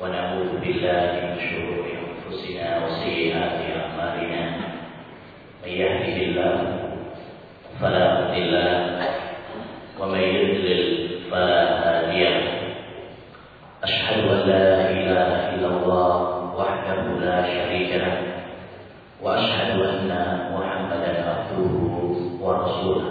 ونعوذ بالله من شرور أنفسنا وسيئات أعمالنا من يهده الله فلا مضل له ومن يضلل فلا هادي له أشهد أن لا إله إلا الله وحده لا شريك له وأشهد أن محمدا عبده ورسوله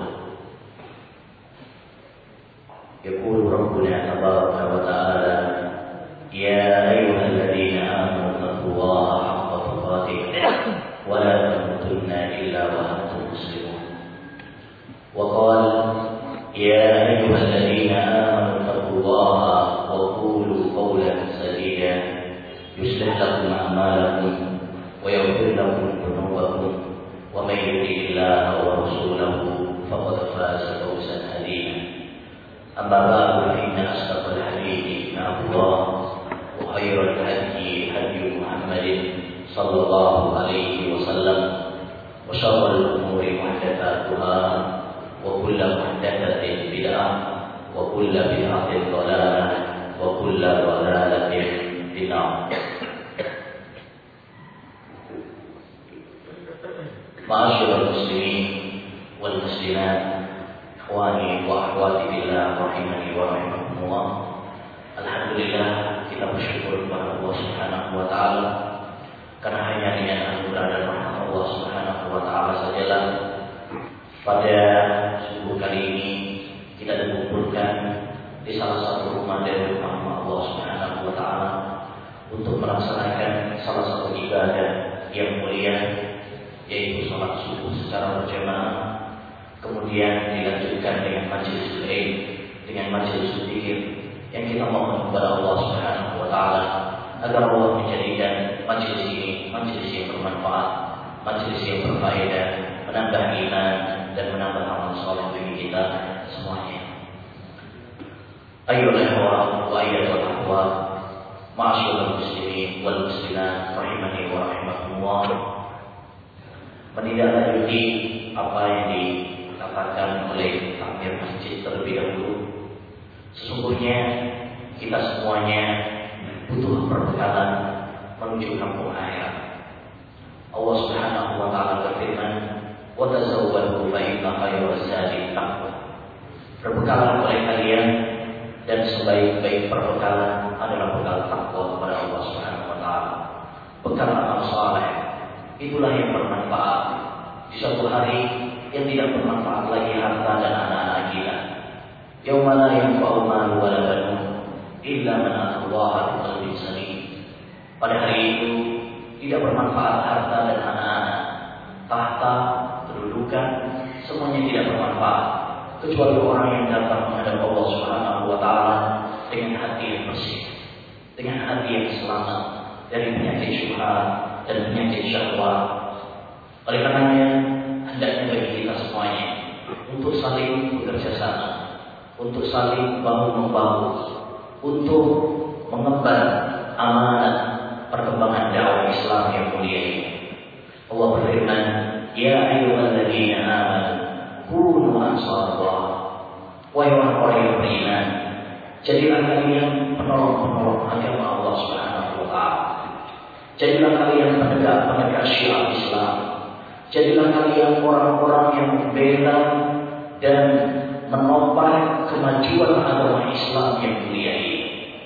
يقول ربنا تبارك وتعالى يا أيها الذين آمنوا اتقوا الله حق تقاته ولا تموتن إلا وأنتم مسلمون وقال يا أيها الذين آمنوا اتقوا الله وقولوا قولا سديدا يصلح لكم أعمالكم ويغفر لكم ذنوبكم ومن يطع الله ورسوله فقد فاز فوزا عظيما أما بعد فإن أصدق الحديث كتاب الله وخير الهدي هدي محمد صلى الله عليه وسلم وشر الأمور محدثاتها وكل محدثة بدعة وكل بدعة ضلالة وكل ضلالة في النار. Ma'asyiral muslimin wal muslimat, ikhwani wa akhwati billah rahimani wa rahimakumullah. Alhamdulillah, kita bersyukur kepada Allah Subhanahu wa taala karena hanya dengan anugerah dan rahmat Allah Subhanahu wa taala sajalah pada subuh kali ini kita dikumpulkan di salah satu rumah dari rumah Allah Subhanahu wa taala untuk melaksanakan salah satu ibadah yang mulia, yaitu salat subuh secara berjamaah. Kemudian dilanjutkan dengan majelis ilmu, dengan majelis zikir yang kita mohon kepada Allah Subhanahu wa taala agar Allah menjadikan majelis ini majelis yang bermanfaat, majelis yang berfaedah, menambah iman dan menambah amal saleh bagi kita semuanya. Ayyuhal ikhwah wa ayyuhal akhwat, ma'asyiral muslimin wal muslimat rahimani wa rahimakumullah. Menindaklanjuti apa yang dikatakan oleh takmir masjid terlebih dahulu, sesungguhnya kita semuanya butuh perbekalan menuju kampung akhirat. Allah Subhanahu wa taala berfirman, "Wa tazawwadu fa inna khayra zadi taqwa." Berbekalan oleh kalian dan sebaik-baik perbekalan adalah bekal takwa kepada Allah Subhanahu wa taala. Bekal amal saleh itulah yang bermanfaat di suatu hari yang tidak bermanfaat lagi harta dan anak-anak kita. Yauma la yanfa'u malun wala banun illa man atallaha biqalbin salim. Pada hari itu tidak bermanfaat harta dan anak-anak, tahta, kedudukan, semuanya tidak bermanfaat kecuali orang yang datang menghadap Allah Subhanahu wa taala dengan hati yang bersih, dengan hati yang selamat dari penyakit syubhat dan penyakit syahwat. Oleh karenanya hendaknya bagi kita semuanya untuk saling bekerja sama, untuk saling bahu-membahu, untuk mengemban amanat perkembangan dakwah Islam yang mulia ini. Allah berfirman, "Ya ayyuhalladzina amanu kunu ansarallah." Wahai orang-orang yang beriman, jadilah kalian penolong-penolong agama Allah Subhanahu wa taala. Jadilah kalian penegak-penegak syiar Islam. Jadilah kalian orang-orang yang membela dan menopang kemajuan agama Islam yang mulia ini.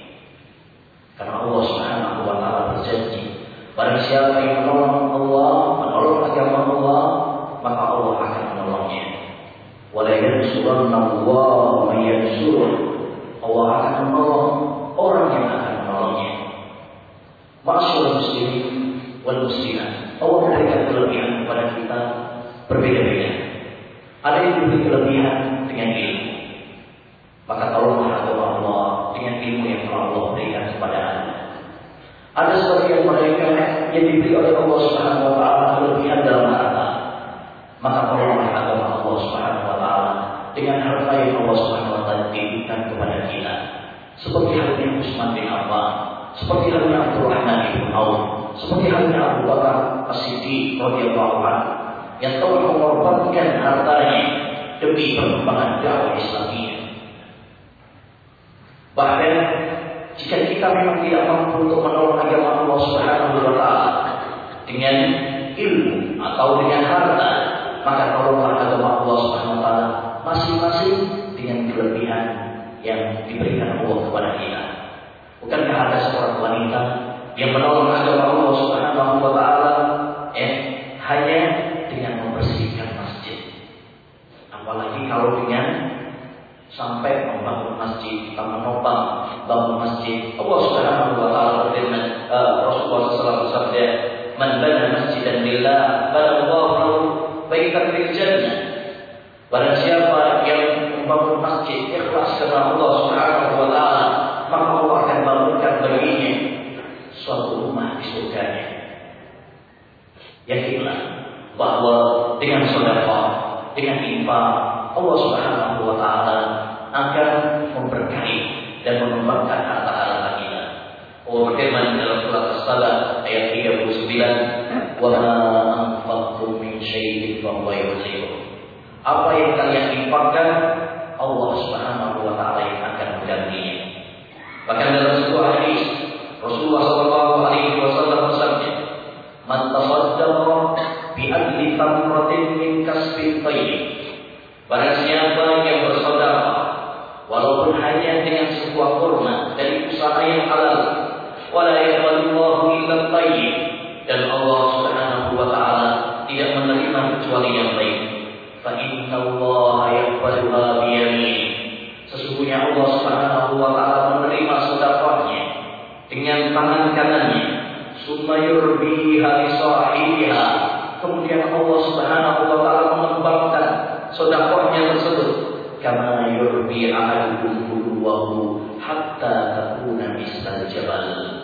Karena Allah Subhanahu wa taala berjanji, barang siapa yang menolong Allah, menolong agama Allah, maka Allah akan menolongnya. Wala yansurannallahu man yansuruh. Allah akan menolong orang yang akan menolongnya. Ma'asyiral muslimin wal muslimat, Allah memberikan kelebihan kepada kita berbeda-beda. Ada yang diberi kelebihan dengan ilmu, maka tolonglah agama Allah dengan ilmu yang telah Allah berikan kepada Anda. Ada sebagian mereka yang diberi oleh Allah Subhanahu wa taala kelebihan dalam harta, maka tolonglah agama Allah Subhanahu wa taala dengan harta yang Allah Subhanahu wa taala berikan kepada kita. Seperti halnya Utsman bin Affan, seperti halnya Abdurrahman bin Auf, seperti halnya Abu Bakar As-Siddiq radhiyallahu anhu yang telah mengorbankan hartanya demi perkembangan dakwah Islamiyah. Bahkan Jika kita memang tidak mampu untuk menolong agama Allah Subhanahu wa taala dengan ilmu atau dengan harta, maka tolonglah agama Allah Subhanahu wa taala masing-masing dengan kelebihan yang diberikan Allah kepada kita. Bukankah ada seorang wanita yang menolong agama Allah Subhanahu wa taala hanya dengan membersihkan masjid? Apalagi kalau dengan sampai membangun masjid, kita menopang bangun masjid. Allah Subhanahu wa taala berfirman, Rasulullah sallallahu alaihi wasallam, "Man bana masjidan lillah, banallahu lahu baitan fil jannah." Barang siapa yang membangun masjid ikhlas karena Allah Subhanahu wa taala, maka Allah akan bangunkan baginya suatu rumah di surganya. Yakinlah bahwa dengan sedekah, dengan infak, Allah Subhanahu wa taala akan memberkahi dan mengembangkan harta-harta kita. Allah berfirman dalam surat As-Salah ayat 39, "Wa ma anfaqtum min syai'in fa huwa yukhlifuh." Apa yang kalian infakkan, Allah Subhanahu wa taala yang akan menggantinya. Bahkan dalam sebuah hadis Rasulullah sallallahu alaihi wasallam bersabda, "Man tasaddaqa bi adli tamratin min kasbin thayyib." Barang siapa yang bersedekah walaupun hanya dengan sebuah kurma dari usaha yang halal, wala yaqbalullahu illa thayyib, dan Allah Subhanahu wa taala tidak menerima kecuali yang baik. Fa innallaha yaqbaluha bi yamin. Sesungguhnya Allah Subhanahu wa taala menerima sedekahnya dengan tangan kanannya. Summa yurbiha li sahibiha. Kemudian Allah Subhanahu wa taala mengembangkan sedekahnya tersebut, kama yurbi ahadukum budwahu hatta takuna misal jabal.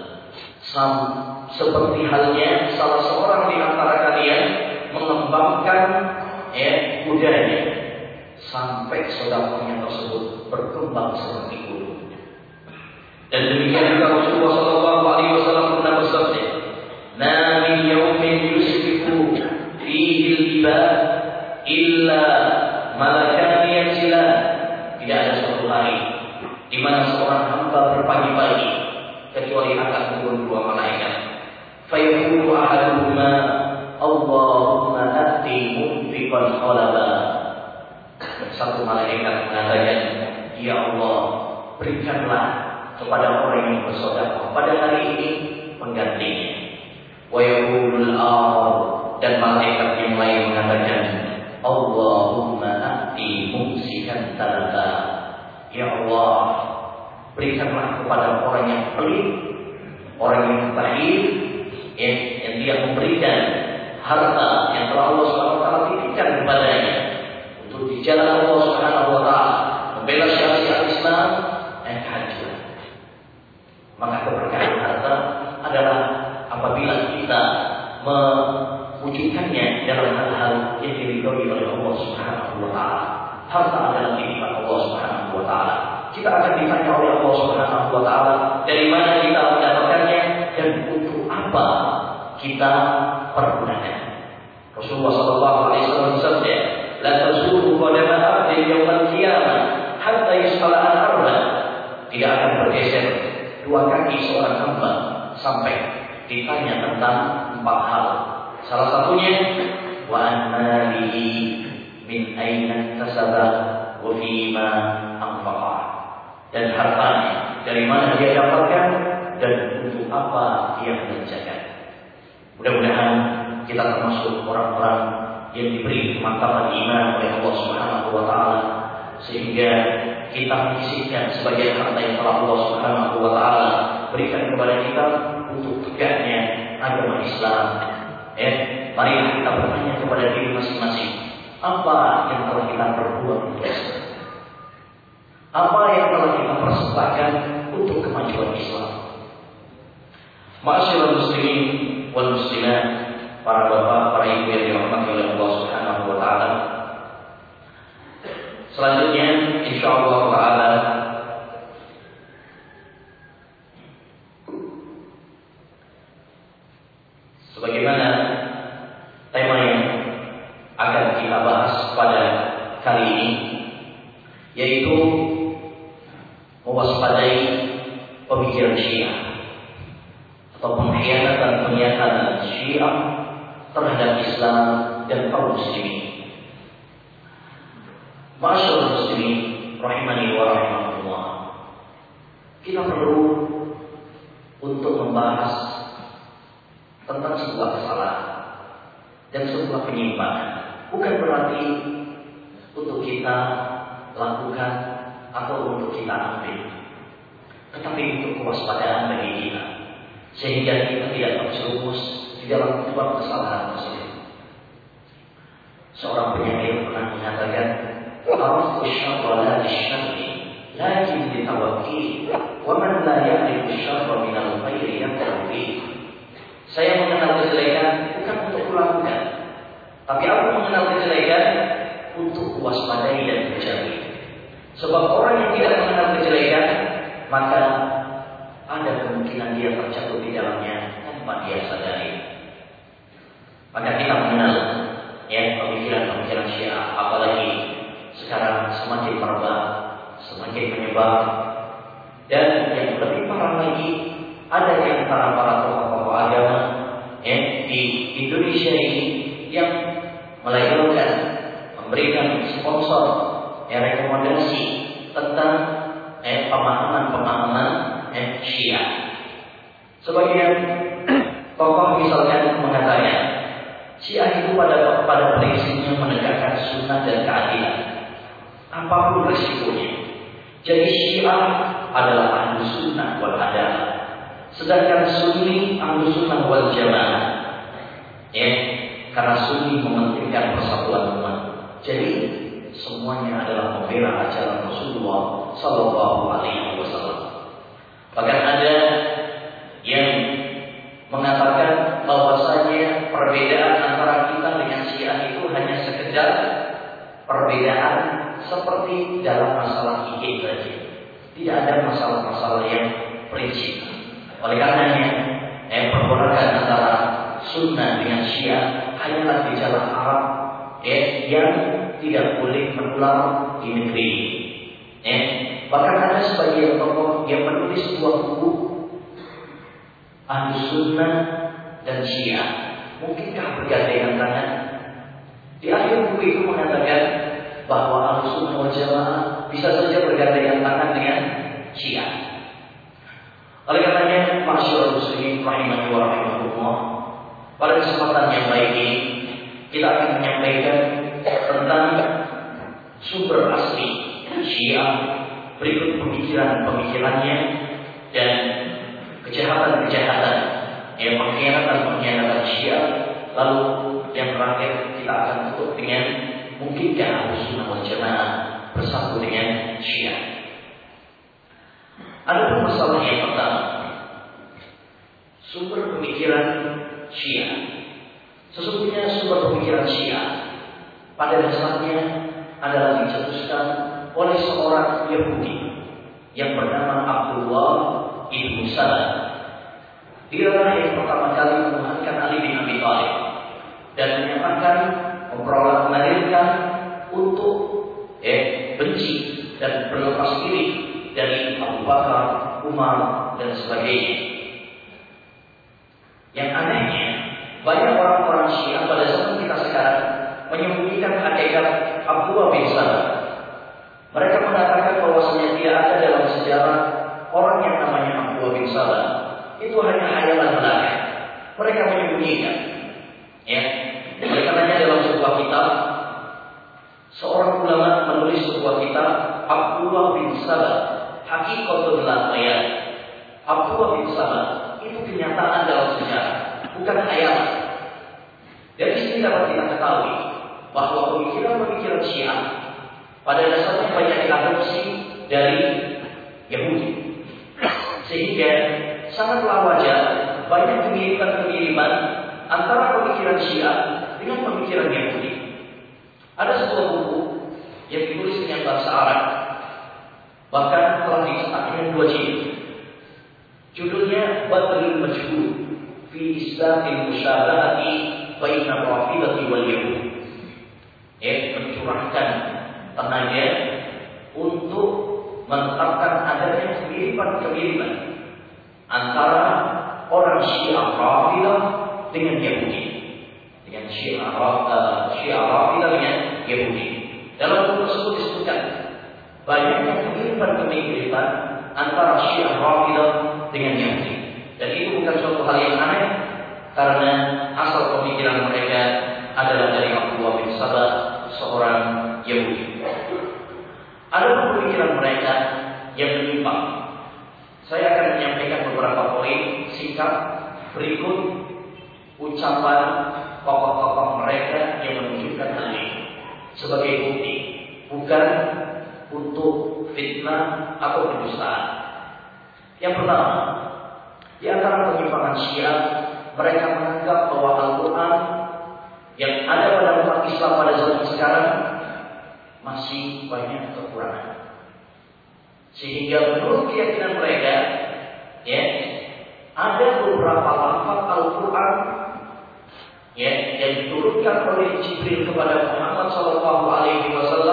Seperti halnya salah seorang di antara kalian mengembangkan kudanya sampai sedekahnya tersebut berkembang seperti gunung. Dan demikian juga Rasulullah sallallahu alaihi wasallam pernah bersabda, "Ma min yawmin yusbihu fihi al-ibad illa malakan yanzilan." Tidak ada suatu hari di mana seorang hamba berpagi-pagi kecuali akan turun dua malaikat. Fayaqulu ahaduhuma, "Allahumma ati munfiqan khalaba." Satu malaikat mengatakan, "Ya Allah, berikanlah kepada orang yang bersedekah pada hari ini penggantinya." Wa yaqulul akhar, dan malaikat yang lain mengatakan, "Allahumma ati mumsikan talata." Ya Allah, berikanlah kepada orang yang pelit, orang yang bakhil, yang dia memberikan harta yang telah Allah SWT titipkan kepadanya untuk di jalan Allah SWT, membela syariat Islam dan haji. Maka keberkahan harta adalah apabila kita mewujudkannya dalam hal-hal yang diridhoi oleh Allah Subhanahu wa taala. Harta adalah titipan Allah Subhanahu wa taala. Kita akan ditanya oleh Allah Subhanahu wa taala dari mana kita mendapatkannya dan untuk apa kita pergunakan. Rasulullah sallallahu alaihi wasallam bersabda, "La tazulu qadama 'abdin yaumil qiyamah hatta yus'ala an arba." Tidak akan bergeser dua kaki seorang hamba sampai ditanya tentang empat hal. Salah satunya, wa an malihi min aina kasaba wa fima anfaqa. Dan hartanya dari mana dia dapatkan dan untuk apa dia belanjakan. Mudah-mudahan kita termasuk orang-orang yang diberi kemantapan iman oleh Allah Subhanahu wa taala sehingga kita menyisihkan sebagian harta yang telah Allah Subhanahu wa taala berikan kepada kita untuk tegaknya agama Islam. Mari kita bertanya kepada diri masing-masing, apa yang telah kita perbuat untuk Islam? Apa yang telah kita persembahkan untuk kemajuan Islam? Ma'asyiral muslimin wal muslimat, para bapak, para ibu yang dirahmati oleh Allah Subhanahu wa taala. Selanjutnya insyaallah taala sebagaimana tema yang akan kita bahas pada kali ini, yaitu mewaspadai pemikiran atau pengkhianatan Syiah terhadap Islam dan kaum muslimin. Ma'asyiral muslimin rahimani wa rahimakumullah. Kita perlu untuk membahas tentang sebuah kesalahan dan sebuah penyimpangan. Bukan berarti untuk kita lakukan atau untuk kita ambil, tetapi untuk kewaspadaan bagi kita, sehingga kita tidak terjerumus di dalam sebuah kesalahan tersebut. Seorang penyair pernah mengatakan, "Araftu syarra la lisyarri, lakin litawakkil, wa man la ya'rifu syarra min al-khairi yaqta'u fihi." Saya mengenal kejelekan bukan untuk kulakukan, tapi aku mengenal kejelekan untuk waspadai dan menjauhi. Sebab orang yang tidak mengenal kejelekan, maka ada kemungkinan dia terjatuh di dalamnya tanpa dia sadari. Maka kita mengenal pemikiran-pemikiran Syiah, apalagi sekarang semakin merebak, semakin menyebar, dan yang lebih parah lagi, ada di antara para tokoh-tokoh agama di Indonesia ini yang melegalkan, memberikan sponsor rekomendasi tentang pemahaman Syiah. Sebagian tokoh misalkan mengatakan Syiah itu pada prinsipnya menegakkan sunnah dan keadilan, apapun resikonya. Jadi Syiah adalah ahlu sunnah wal adalah, sedangkan Sunni ahlu sunnah wal jamaah. Karena Sunni mementingkan persatuan umat. Jadi semuanya adalah membela ajaran Rasulullah Sallallahu Alaihi Wasallam. Bahkan ada yang mengatakan bahwasanya perbedaan antara kita dengan Syiah itu hanya sekedar perbedaan seperti dalam masalah fikih saja. Tidak ada masalah-masalah yang prinsip. Oleh karenanya, pergolakan antara Sunnah dengan Syiah hanyalah gejala Arab yang tidak boleh menular di negeri. Bahkan ada sebagian tokoh yang menulis sebuah buku Ahlu Sunnah dan Syiah, mungkinkah bergandengan tangan? Di akhir buku itu mengatakan bahwa Ahlu Sunnah wal Jamaah bisa saja bergandengan tangan dengan Syiah. Oleh karenanya, ma'asyiral muslimin rahimani wa rahimakumullah, pada kesempatan yang baik ini kita akan menyampaikan tentang sumber asli Syiah, berikut pemikiran-pemikirannya dan kejahatan-kejahatan, pengkhianatan Syiah. Lalu yang terakhir kita akan tutup dengan mungkinkah Ahlu Sunnah wal Jamaah bersatu dengan Syiah. Ada masalah yang pertama, sumber pemikiran Syiah. Sesungguhnya sumber pemikiran Syiah pada dasarnya adalah dicetuskan oleh seorang Yahudi yang bernama Abdullah ibn Salam. Dialah yang pertama kali menuhankan Ali bin Abi Thalib dan menyatakan melahirkan untuk benci dan berlepas diri dari Abu Bakar, Umar dan sebagainya. Yang anehnya, banyak orang-orang Syiah pada zaman kita sekarang menyembunyikan hakikat Abdullah bin Salam. Mereka mengatakan bahwasanya tidak ada dalam sejarah orang yang namanya Abdullah bin Salam. Itu hanya khayalan belaka. Mereka menyembunyikan. Oleh karenanya dalam sebuah kitab, seorang ulama menulis sebuah kitab Abdullah bin Salam, Hakikatul Ayat. Abdullah bin Salam itu kenyataan dalam sejarah, bukan khayalan. Dari sini dapat kita ketahui bahwa pemikiran-pemikiran Syiah pada dasarnya banyak diadopsi dari Yahudi, sehingga sangatlah wajar banyak kemiripan-kemiripan antara pemikiran Syiah dengan pemikiran Yahudi. Ada sebuah buku yang ditulis dengan bahasa Arab, bahkan telah dicetak dengan 2 jilid. Judulnya Badrul Majhul fi Isbatil Musyabahati baina Rafidati wal Yahud. Mencurahkan tenaga untuk menetapkan adanya kemiripan-kemiripan antara orang Syiah Rafidah dengan Yahudi, dengan Syiah Rafidah dengan Yahudi. Dalam buku tersebut disebutkan banyaknya kemiripan antara Syiah Rafidah dengan Yahudi. Dan itu bukan suatu hal yang aneh, karena asal pemikiran mereka adalah dari Abdullah bin Sabah, seorang Yahudi. Ada pemikiran mereka yang menyimpang. Saya akan menyampaikan beberapa poin singkat berikut ucapan tokoh-tokoh mereka yang menunjukkan hal ini sebagai bukti, bukan untuk fitnah atau kedustaan. Yang pertama, di antara penyimpangan Syiah, mereka menganggap bahwa Al-Quran yang ada pada umat Islam pada zaman sekarang masih banyak kekurangan, sehingga menurut keyakinan mereka, ada beberapa lafaz Al-Quran yang diturunkan oleh Jibril kepada Muhammad SAW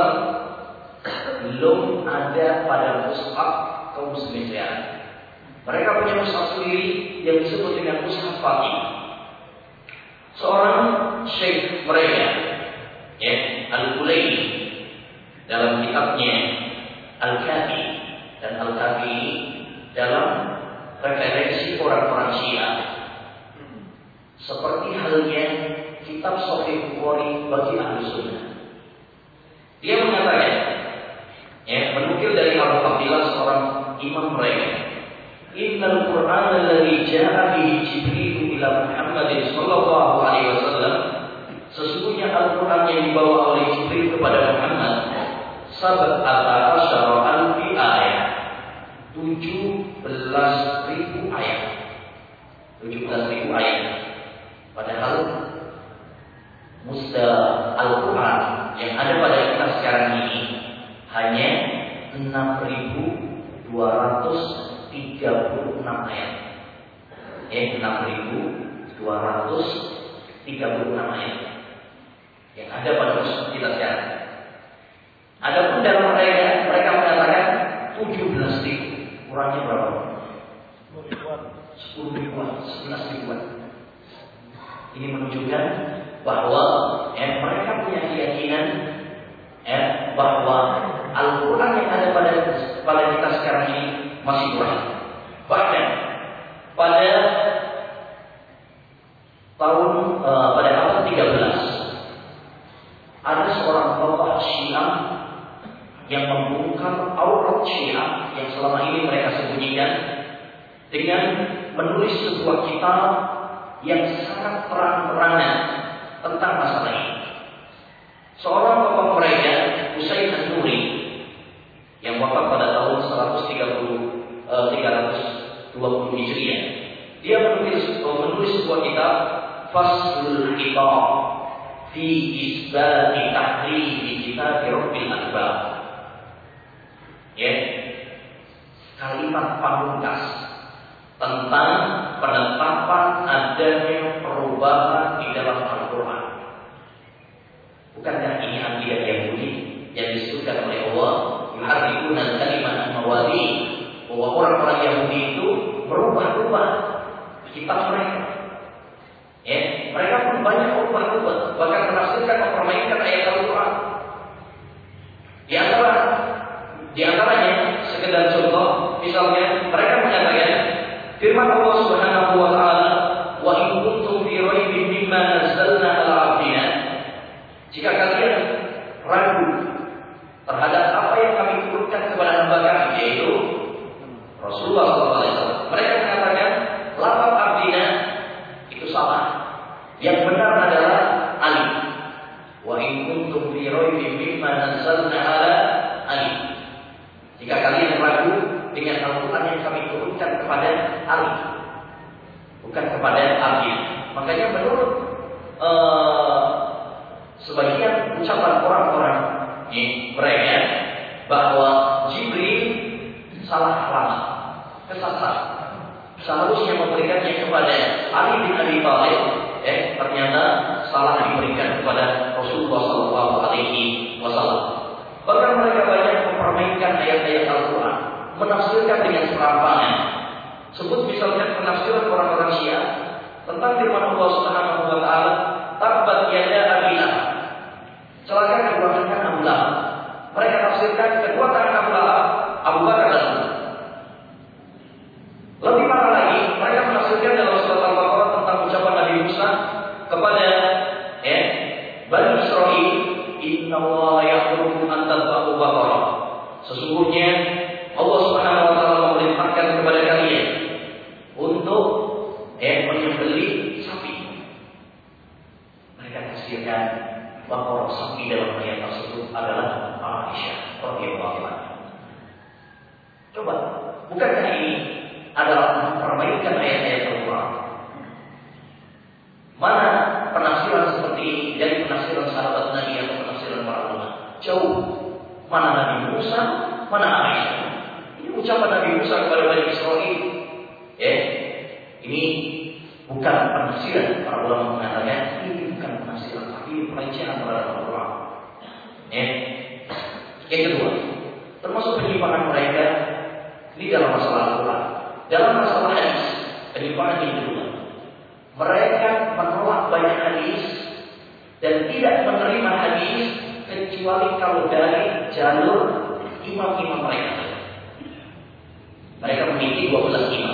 belum ada pada mushaf kaum muslimin sekarang. Mereka punya mushaf sendiri yang disebut dengan mushaf Fatih. Seorang syekh mereka, Al-Kulaini, dalam kitabnya Al-Kafi, dan Al-Kafi dalam referensi orang-orang Syiah, seperti halnya kitab Sahih Bukhari bagi ahli sunnah. Dia mengatakan, menukil dari Abu Abdillah, seorang imam mereka, Innal Qur'an alladhi ja'a bihi Jibril ila Muhammadin sallallahu alaihi wasallam, sesungguhnya Al-Quran yang dibawa oleh Jibril kepada Muhammad, sab'ata asyara alfi ayat, 17.000 ayat. 17.000 ayat. Padahal musta Al-Quran yang ada pada kita sekarang ini hanya 6.236 ayat. 6.236 ayat yang ada pada mushaf kita sekarang. Adapun dalam mereka mengatakan 17.000. Kurangnya berapa? 10 ribuan, 11 ribuan. Ini menunjukkan bahwa mereka punya keyakinan bahwa Al-Quran yang ada pada kita sekarang ini masih kurang. Bahkan pada abad 13 ada seorang tokoh Syiah yang membongkar aurat Syiah yang selama ini mereka sembunyikan dengan menulis sebuah kitab yang sangat terang-terangan tentang masalah ini. Seorang tokoh mereka, Husain An-Nuri, yang wafat pada tahun 320 Hijriah, dia menulis sebuah kitab Faslul Kitab fi Isbati Tahrifi Kitab Rabbil Asbab. Kalimat pamungkas tentang penetapan adanya perubahan di dalam Al-Quran. Bukankah ini akidah Yahudi yang disebutkan oleh Allah, yuharrifuna al-kalima an mawadi, bahwa orang-orang Yahudi itu berubah-ubah kitab mereka. Mereka pun banyak berubah-ubah, bahkan menafsirkan, mempermainkan ayat Al-Quran. Di antaranya sekedar contoh, misalnya mereka menyatakan firman Allah Subhanahu wa taala, "Wa in kuntum fi raibin mimma nazzalna 'ala 'abdina." Jika kalian ragu terhadap apa yang kami turunkan kepada hamba kami, yaitu Rasulullah SAW, mereka mengatakan lafaz abdina itu salah. Yang benar adalah Ali. Wa in kuntum fi raibin mimma nazzalna 'ala Ali. Jika kalian ragu dengan Al-Quran yang kami turunkan kepada Ali, bukan kepada Abi. Makanya menurut sebagian ucapan orang-orang mereka bahwa Jibril salah alamat, kesasar. Seharusnya memberikannya kepada Ali bin Abi Thalib, ternyata salah diberikan kepada Rasulullah SAW. Bahkan mereka banyak mempermainkan ayat-ayat Al-Quran, menafsirkan dengan serampangan. Sebut misalkan penafsiran orang-orang Syiah tentang firman Allah Subhanahu wa taala, "Tabbat yada Abi Lahab." Celaka kedua tangan Abu Lahab. Mereka tafsirkan kedua tangan Abu Lahab, Abu Bakar dan Umar. Lebih parah lagi, mereka menafsirkan dalam surat Al-Baqarah tentang ucapan Nabi Musa kepada Bani Israil, "Inna Allah ya'murukum an tadhbahu baqarah." Sesungguhnya Allah Subhanahu wa taala memerintahkan kepada kalian untuk menyembelih sapi. Mereka tafsirkan bahwa sapi dalam ayat tersebut adalah Aisyah radhiyallahu anha. Coba, bukankah ini adalah memperbaikan ayat-ayat Al-Quran? Mana penafsiran seperti ini dari penafsiran sahabat Nabi atau penafsiran para ulama? Jauh. Mana Nabi Musa, mana Aisyah? Ini ucapan Nabi Musa kepada Bani Israil. Ini bukan penafsiran. Para ulama mengatakan ini bukan penafsiran, tapi pelecehan terhadap Al-Quran. Yang kedua, termasuk penyimpangan mereka ini dalam masalah Al-Quran. Dalam masalah hadis, penyimpangan yang kedua, mereka menolak banyak hadis dan tidak menerima hadis kecuali kalau dari jalur imam-imam mereka. Mereka memiliki 12 imam.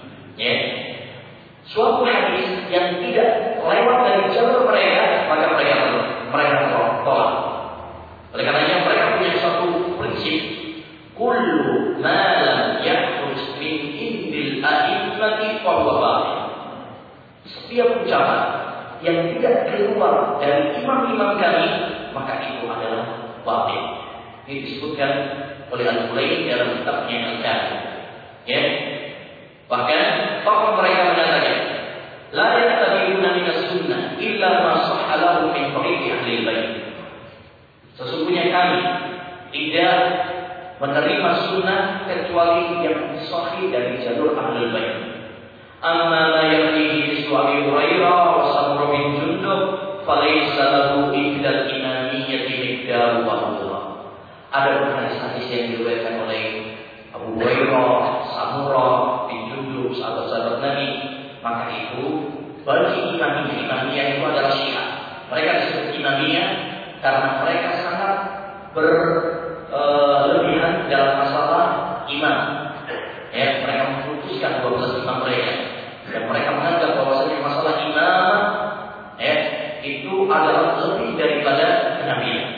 Suatu hadis yang tidak lewat dari jalur mereka, maka mereka tolak. Oleh karenanya mereka punya satu prinsip, kullu ma lam yakhruj min indil a'immati fa huwa batil. Setiap ucapan yang tidak keluar dari imam-imam kami, maka itu adalah batil. Ini disebutkan oleh Al-Hulayn dalam kitabnya Al-Kafi. Bahkan tokoh mereka menyatakan, la yattabi'una minas sunnah illa ma sahha lahu min tariqi ahli al-bait. Sesungguhnya kami tidak menerima sunnah kecuali yang sahih dari jalur ahli al-bait. Amma la yakfihi mislu Abi Hurairah wa Samurah bin Jundub falaysa lahu illa al-imamiyyati miqdaru wa Allah. Ada hadis-hadis yang diriwayatkan oleh Abu Hurairah, Samurah bin Jundub, sahabat-sahabat Nabi, maka itu bagi imamiyah itu adalah Syiah. Mereka disebut imamiyah karena mereka sangat berlebihan dalam masalah imam. Mereka memutuskan 12 imam mereka dan mereka menganggap bahwasanya masalah imam itu adalah lebih daripada kenabian.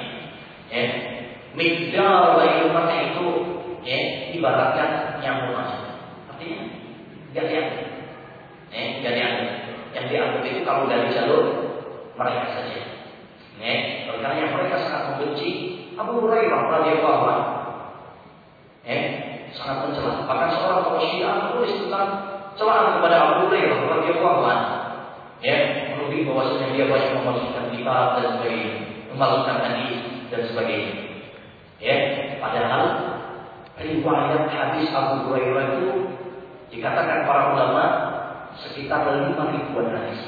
Miqdar wa ilmah itu ibaratkan nyamuk aja. Artinya gak dianggap. Yang dianggap itu kalau dari jalur mereka saja. Karena mereka sangat membenci Abu Hurairah radhiyallahu anhu. Sangat mencela. Bahkan seorang tokoh Syiah menulis tentang celaan kepada Abu Hurairah radhiyallahu anhu. Menuding bahwasanya dia banyak memasukkan kitab dan sebagainya, memasukkan hadis dan sebagainya. Padahal riwayat hadis Abu Hurairah itu dikatakan para ulama sekitar 5.000 hadis.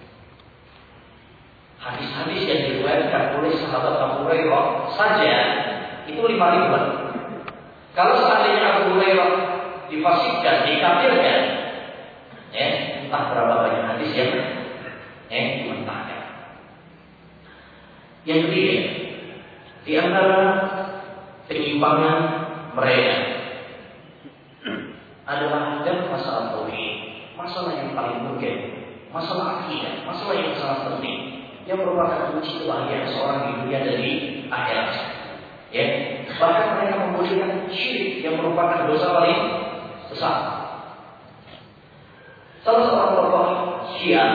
Hadis-hadis yang diriwayatkan oleh sahabat Abu Hurairah saja itu 5.000. Kalau seandainya Abu Hurairah difasikkan, dikafirkan, entah berapa banyak hadis yang dimentahkan. Yang ketiga, di antara penyimpangan mereka adalah dan masalah tauhid, masalah yang paling mungkin, masalah akidah, masalah yang sangat penting, yang merupakan kunci kebahagiaan seorang di dunia dan di akhirat. Bahkan mereka membolehkan syirik yang merupakan dosa paling besar. Salah seorang tokoh Syiah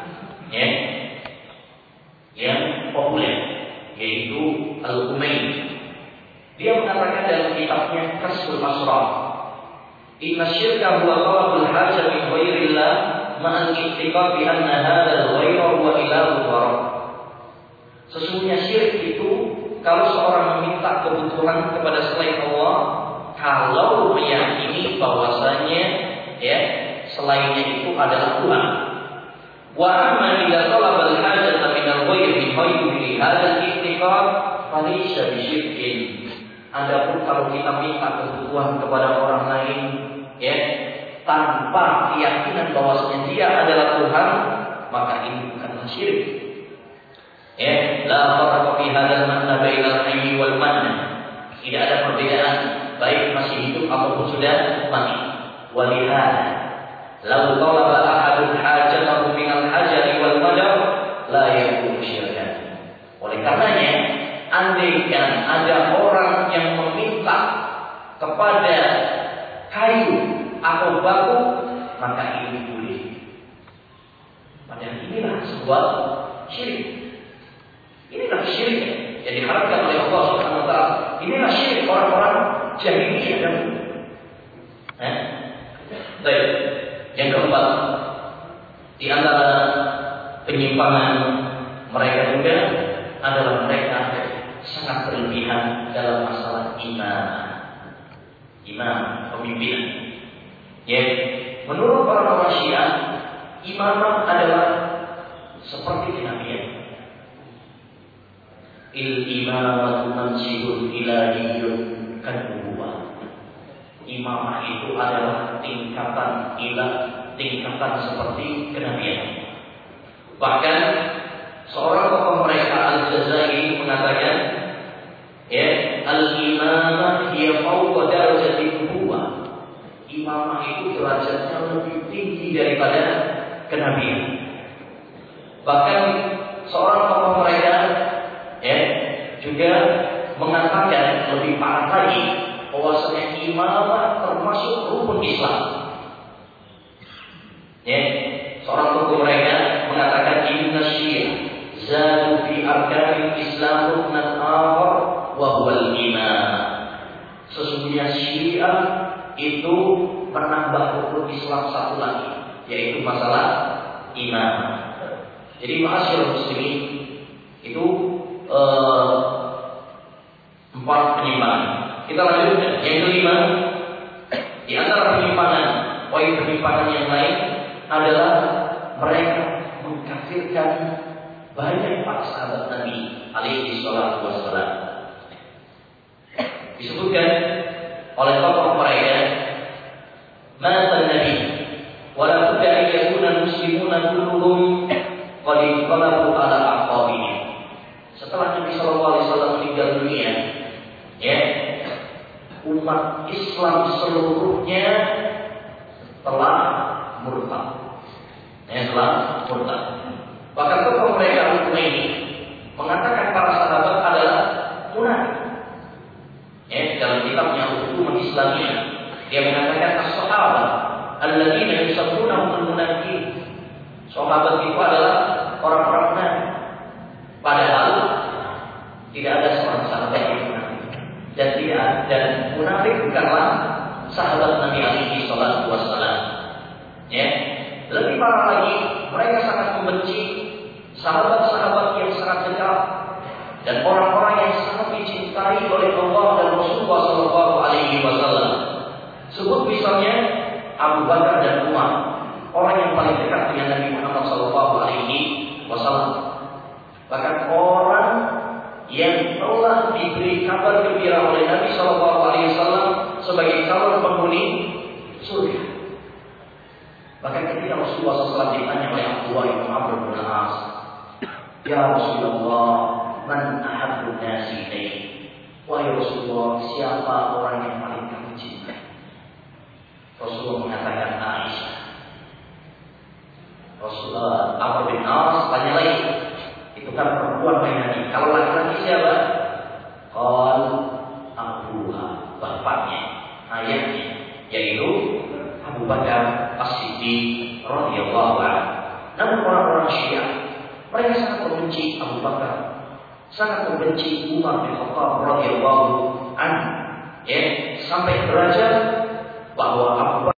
yang populer yaitu Al-Humaini. Dia mengatakan dalam kitabnya Kasful Asrar, inna syirka huwa talabul hajat min ghairillah ma'al i'tiqad bi anna hadzal ghairu huwa ilahu wa rabb. Sesungguhnya syirik itu kalau seorang meminta kebutuhan kepada selain Allah, kalau meyakini bahwasanya selainnya itu adalah Tuhan. Wa amma idza talaba al-hajata min al-ghairi bi hadzal i'tiqad falaysa bi syirkin. Adapun kalau kita minta kebutuhan kepada orang lain, tanpa keyakinan bahwasanya dia adalah Tuhan, maka ini bukanlah syirik. Ya, la farqa fi hadzal ma'na bainal hayy wal manna. Tidak ada perbedaan baik masih hidup ataupun sudah mati. Walihada law talaba ahadun hajatahu minal hajari wal madar la yakunu syirkan. Oleh karenanya, andaikan ada orang yang meminta kepada kayu atau batu, maka ini boleh. Padahal inilah sebuah syirik. Inilah syirik yang diharapkan oleh Allah Subhanahu wa taala. Inilah syirik orang-orang jahiliyah dahulu. Baik. Yang keempat, di antara penyimpangan mereka juga adalah mereka sangat berlebihan dalam masalah imam, pemimpinan. Ya, menurut para Syiah, imam adalah seperti kenabian. Il-imamatu mansibun ilahiyyun kan-nubuwah. Imamah itu adalah tingkatan ilah, tingkatan seperti kenabian. Bahkan seorang tokoh mereka Al-Jazairi mengatakan, ya, al-imamah hiya fawqa darajati nubuwah. Imamah itu derajatnya lebih tinggi daripada kenabian. Bahkan seorang tokoh mereka, ya, juga mengatakan lebih parah lagi bahwasanya imamah termasuk rukun Islam. Ya, seorang tokoh mereka mengatakan inna syiah zadu fi arkanil Islam ruknan akhar wa huwal imam. Sesungguhnya Syiah itu menambah rukun Islam satu lagi, yaitu masalah imam. Jadi ma'asyiral muslimin, itu 4 penyimpangan. Kita lanjutkan. Yang kelima, di antara penyimpangan, poin penyimpangan yang lain adalah mereka mengkafirkan banyak para sahabat Nabi alaihi salatu wassalam. Disebutkan oleh tokoh mereka, mata Nabi wa la budda an yakuna muslimuna kulluhum qad inqalabu ala aqabihim. Setelah Nabi sallallahu alaihi wasallam meninggal dunia, ya, umat Islam seluruhnya telah murtad. Telah murtad. Bahkan tokoh mereka Al-Khomeini mengatakan para sahabat adalah munafik. Dalam kitabnya Al-Hukum Islamiyah, dia mengatakan as-sahabat alladzina yusabbunahum al-munafiqin. Sahabat itu adalah orang-orang munafik. Padahal tidak ada seorang sahabat yang munafik. Dan munafik bukanlah sahabat Nabi alaihi salatu wassalam. Ya. Lebih parah lagi, mereka sangat membenci sahabat-sahabat yang sangat dekat dan orang-orang yang sangat dicintai oleh Allah dan Rasulullah sallallahu alaihi wasallam. Sebut misalnya Abu Bakar dan Umar, orang yang paling dekat dengan Nabi Muhammad sallallahu alaihi wasallam. Bahkan orang yang telah diberi kabar gembira oleh Nabi sallallahu alaihi wasallam sebagai calon penghuni surga. Bahkan ketika Rasulullah SAW ditanya oleh Abdullah bin Amr bin As, ya Rasulullah, man ahabbun nasi ilaik? Wahai Rasulullah, siapa orang yang paling kamu cinta? Rasulullah mengatakan Aisyah. Rasulullah Amr bin As tanya lagi, itu kan perempuan mainan. Kalau laki-laki siapa? Qal abuha, bapaknya, ayahnya, yaitu Abu Bakar As-Siddiq radhiyallahu anhu. Namun orang-orang Syiah, mereka sangat membenci Abu Bakar, sangat membenci Umar bin Khattab radhiyallahu anhu, ya, sampai derajat bahwa Abu Bakar